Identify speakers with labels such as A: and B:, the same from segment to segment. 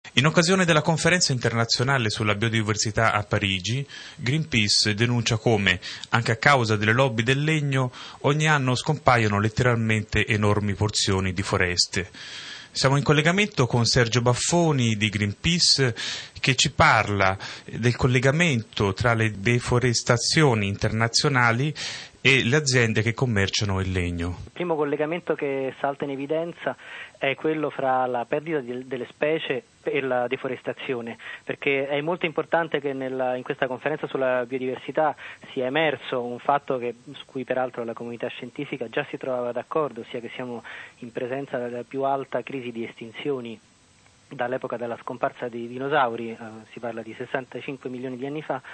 A: In occasione della conferenza internazionale sulla biodiversità a Parigi, Greenpeace denuncia come, anche a causa delle lobby del legno, ogni anno scompaiono letteralmente enormi porzioni di foreste. Siamo in collegamento con Sergio Baffoni di Greenpeace che ci parla del collegamento tra le deforestazioni internazionali e le aziende che commerciano il legno.
B: Il primo collegamento che salta in evidenza è quello fra la perdita delle specie e la deforestazione, perché è molto importante che in questa conferenza sulla biodiversità sia emerso un fatto su cui peraltro la comunità scientifica già si trovava d'accordo, ossia che siamo in presenza della più alta crisi di estinzioni dall'epoca della scomparsa dei dinosauri, si parla di 65 milioni di anni fa,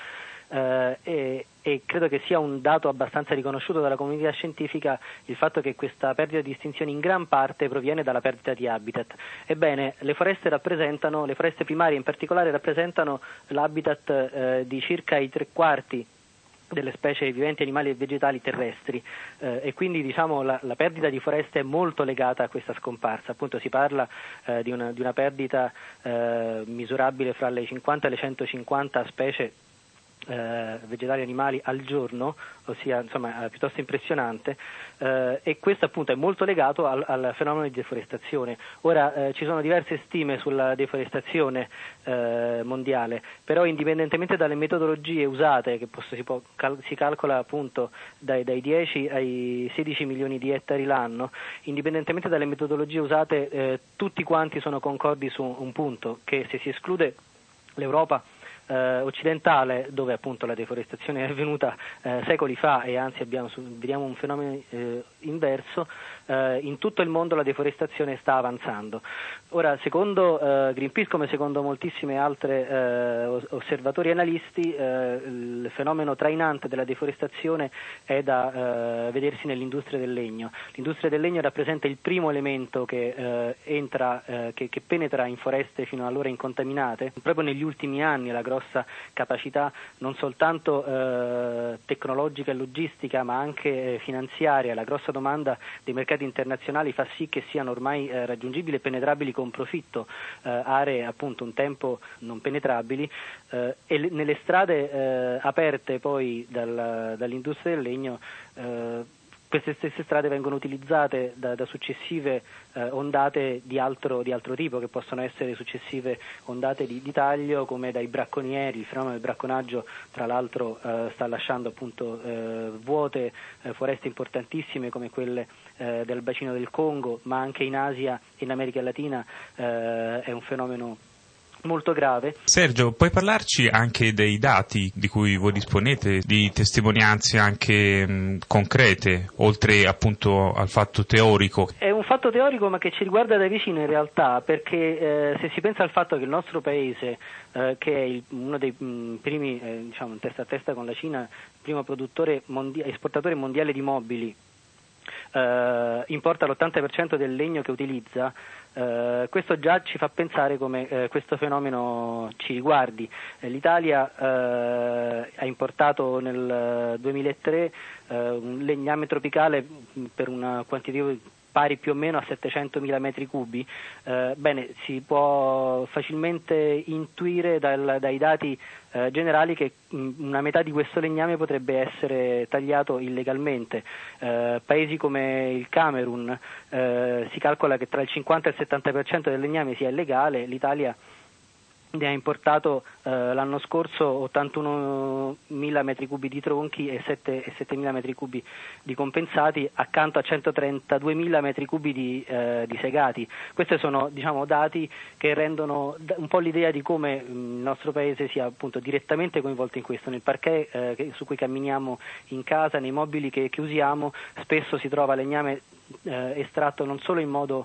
B: e credo che sia un dato abbastanza riconosciuto dalla comunità scientifica il fatto che questa perdita di estinzione in gran parte proviene dalla perdita di habitat. Ebbene, le foreste primarie in particolare rappresentano l'habitat di circa i 3/4 delle specie viventi, animali e vegetali terrestri, e quindi la perdita di foreste è molto legata a questa scomparsa. Appunto si parla di una perdita misurabile fra le 50 e le 150 specie vegetali e animali al giorno, ossia piuttosto impressionante, e questo appunto è molto legato al fenomeno di deforestazione. Ora ci sono diverse stime sulla deforestazione mondiale, però indipendentemente dalle metodologie usate, che si calcola appunto dai 10 ai 16 milioni di ettari l'anno, indipendentemente dalle metodologie usate tutti quanti sono concordi su un punto, che se si esclude l'Europa occidentale, dove appunto la deforestazione è avvenuta secoli fa e anzi vediamo un fenomeno inverso, in tutto il mondo la deforestazione sta avanzando. Ora, secondo Greenpeace, come secondo moltissime altre osservatori e analisti, il fenomeno trainante della deforestazione è da vedersi nell'industria del legno. L'industria del legno rappresenta il primo elemento che che penetra in foreste fino allora incontaminate. Proprio negli ultimi anni la grossa capacità non soltanto tecnologica e logistica ma anche finanziaria, la grossa domanda dei mercati internazionali fa sì che siano ormai raggiungibili e penetrabili con profitto aree appunto un tempo non penetrabili, e nelle strade aperte poi dall'industria del legno queste stesse strade vengono utilizzate da successive ondate di altro tipo, che possono essere successive ondate di taglio, come dai bracconieri. Il fenomeno del bracconaggio tra l'altro sta lasciando appunto vuote foreste importantissime come quelle del bacino del Congo, ma anche in Asia e in America Latina è un fenomeno molto grave.
A: Sergio, puoi parlarci anche dei dati di cui voi disponete, di testimonianze anche concrete, oltre appunto al fatto teorico?
B: È un fatto teorico ma che ci riguarda da vicino in realtà, perché se si pensa al fatto che il nostro paese, che è uno dei primi, in testa a testa con la Cina, il primo esportatore mondiale di mobili, importa l'80% del legno che utilizza, questo già ci fa pensare come questo fenomeno ci riguardi. L'Italia ha importato nel 2003 un legname tropicale per un quantitativo pari più o meno a 700.000 metri cubi. Si può facilmente intuire dai dati generali che una metà di questo legname potrebbe essere tagliato illegalmente. Paesi come il Camerun, si calcola che tra il 50 e il 70% del legname sia illegale. L'Italia ne ha importato l'anno scorso 81.000 metri cubi di tronchi e 7.000 metri cubi di compensati, accanto a 132.000 metri cubi di segati. Questi sono dati che rendono un po' l'idea di come il nostro paese sia appunto direttamente coinvolto in questo. Nel parquet su cui camminiamo in casa, nei mobili che usiamo, spesso si trova legname estratto non solo in modo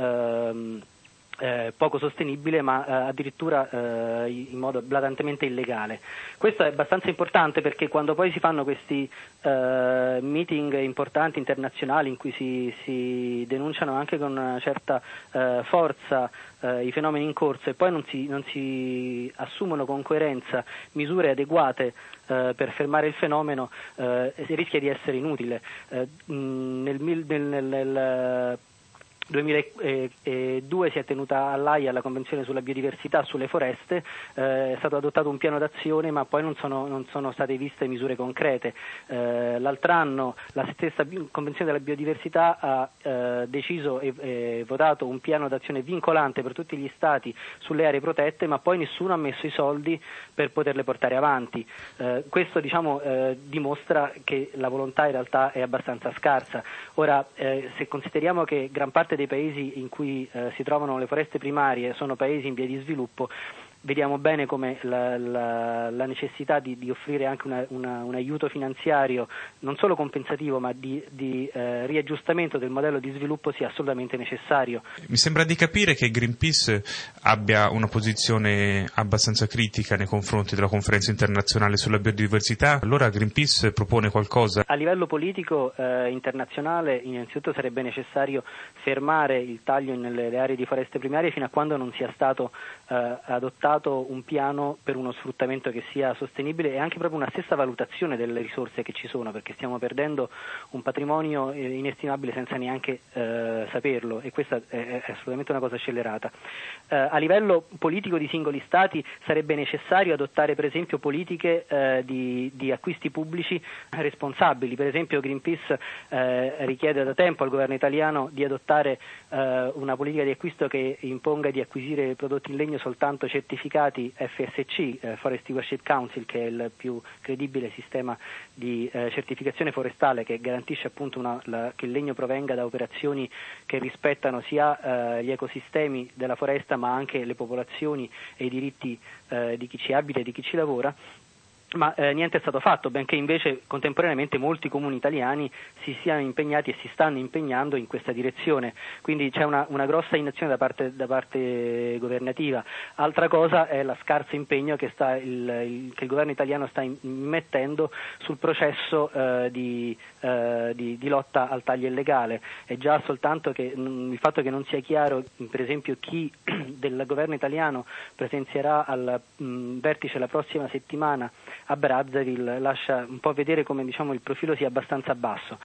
B: poco sostenibile, ma addirittura in modo blatantemente illegale. Questo è abbastanza importante perché quando poi si fanno questi meeting importanti internazionali in cui si denunciano anche con una certa forza i fenomeni in corso e poi non si assumono con coerenza misure adeguate per fermare il fenomeno, rischia di essere inutile. Nel 2002 si è tenuta all'Aia la Convenzione sulla biodiversità sulle foreste, è stato adottato un piano d'azione, ma poi non sono state viste misure concrete. L'altro anno la stessa Convenzione della biodiversità ha deciso e votato un piano d'azione vincolante per tutti gli Stati sulle aree protette, ma poi nessuno ha messo i soldi per poterle portare avanti. Questo dimostra che la volontà in realtà è abbastanza scarsa. Ora, se consideriamo che gran parte dei paesi in cui si trovano le foreste primarie sono paesi in via di sviluppo, vediamo bene come la necessità di offrire anche un aiuto finanziario non solo compensativo ma di riaggiustamento del modello di sviluppo sia assolutamente necessario.
A: Mi sembra di capire che Greenpeace abbia una posizione abbastanza critica nei confronti della conferenza internazionale sulla biodiversità. Allora Greenpeace propone qualcosa?
B: A livello politico internazionale innanzitutto sarebbe necessario fermare il taglio nelle aree di foreste primarie fino a quando non sia stato adottato un piano per uno sfruttamento che sia sostenibile e anche proprio una stessa valutazione delle risorse che ci sono, perché stiamo perdendo un patrimonio inestimabile senza neanche saperlo, e questa è assolutamente una cosa scellerata. A livello politico di singoli Stati sarebbe necessario adottare per esempio politiche di acquisti pubblici responsabili. Per esempio Greenpeace richiede da tempo al governo italiano di adottare una politica di acquisto che imponga di acquisire prodotti in legno soltanto certificati FSC, Forest Stewardship Council, che è il più credibile sistema di certificazione forestale che garantisce appunto che il legno provenga da operazioni che rispettano sia gli ecosistemi della foresta ma anche le popolazioni e i diritti di chi ci abita e di chi ci lavora. Ma niente è stato fatto, benché invece contemporaneamente molti comuni italiani si siano impegnati e si stanno impegnando in questa direzione, quindi c'è una grossa inazione da parte governativa. Altra cosa è la scarso impegno che il governo italiano sta immettendo sul processo di lotta al taglio illegale. È già soltanto che il fatto che non sia chiaro, per esempio, chi del governo italiano presenzierà al vertice la prossima settimana a Brazzaville lascia un po' vedere come il profilo sia abbastanza basso.